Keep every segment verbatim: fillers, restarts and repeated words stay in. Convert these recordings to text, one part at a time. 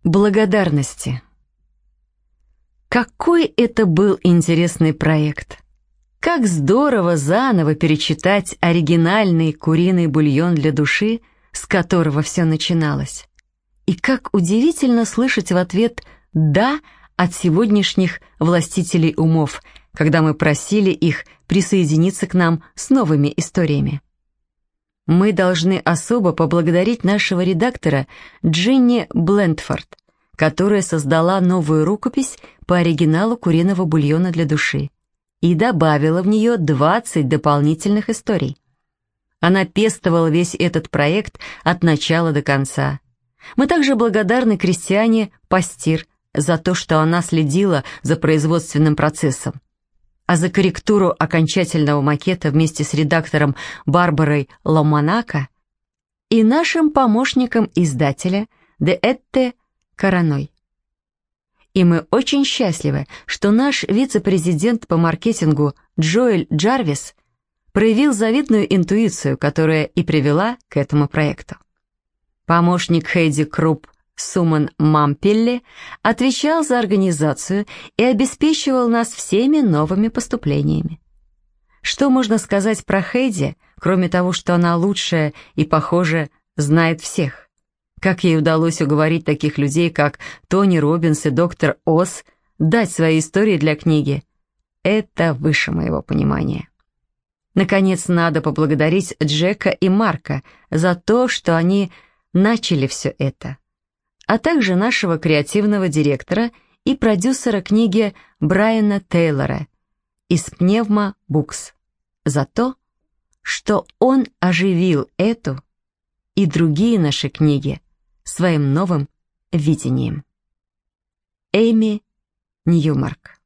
Благодарности. Какой это был интересный проект! Как здорово заново перечитать оригинальный куриный бульон для души, с которого все начиналось. И как удивительно слышать в ответ «да» от сегодняшних властителей умов, когда мы просили их присоединиться к нам с новыми историями. Мы должны особо поблагодарить нашего редактора Дженни Блендфорд, которая создала новую рукопись по оригиналу куриного бульона для души и добавила в нее двадцать дополнительных историй. Она пестовала весь этот проект от начала до конца. Мы также благодарны Кристиане Пастир за то, что она следила за производственным процессом. А за корректуру окончательного макета вместе с редактором Барбарой Ломанако и нашим помощником издателя Де Этте Караной. И мы очень счастливы, что наш вице-президент по маркетингу Джоэль Джарвис проявил завидную интуицию, которая и привела к этому проекту. Помощник Хейди Крупп Суман Мампелли отвечал за организацию и обеспечивал нас всеми новыми поступлениями. Что можно сказать про Хейди, кроме того, что она лучшая и, похоже, знает всех? Как ей удалось уговорить таких людей, как Тони Роббинс и доктор Оз, дать свои истории для книги? Это выше моего понимания. Наконец, надо поблагодарить Джека и Марка за то, что они начали все это, а также нашего креативного директора и продюсера книги Брайана Тейлора из Пневма Букс за то, что он оживил эту и другие наши книги своим новым видением. Эми Ньюмарк.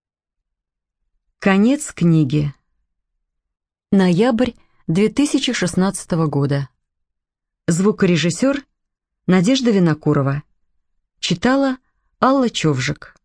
Конец книги. Ноябрь две тысячи шестнадцатого года. Звукорежиссер Надежда Винокурова. Читала Алла Човжик.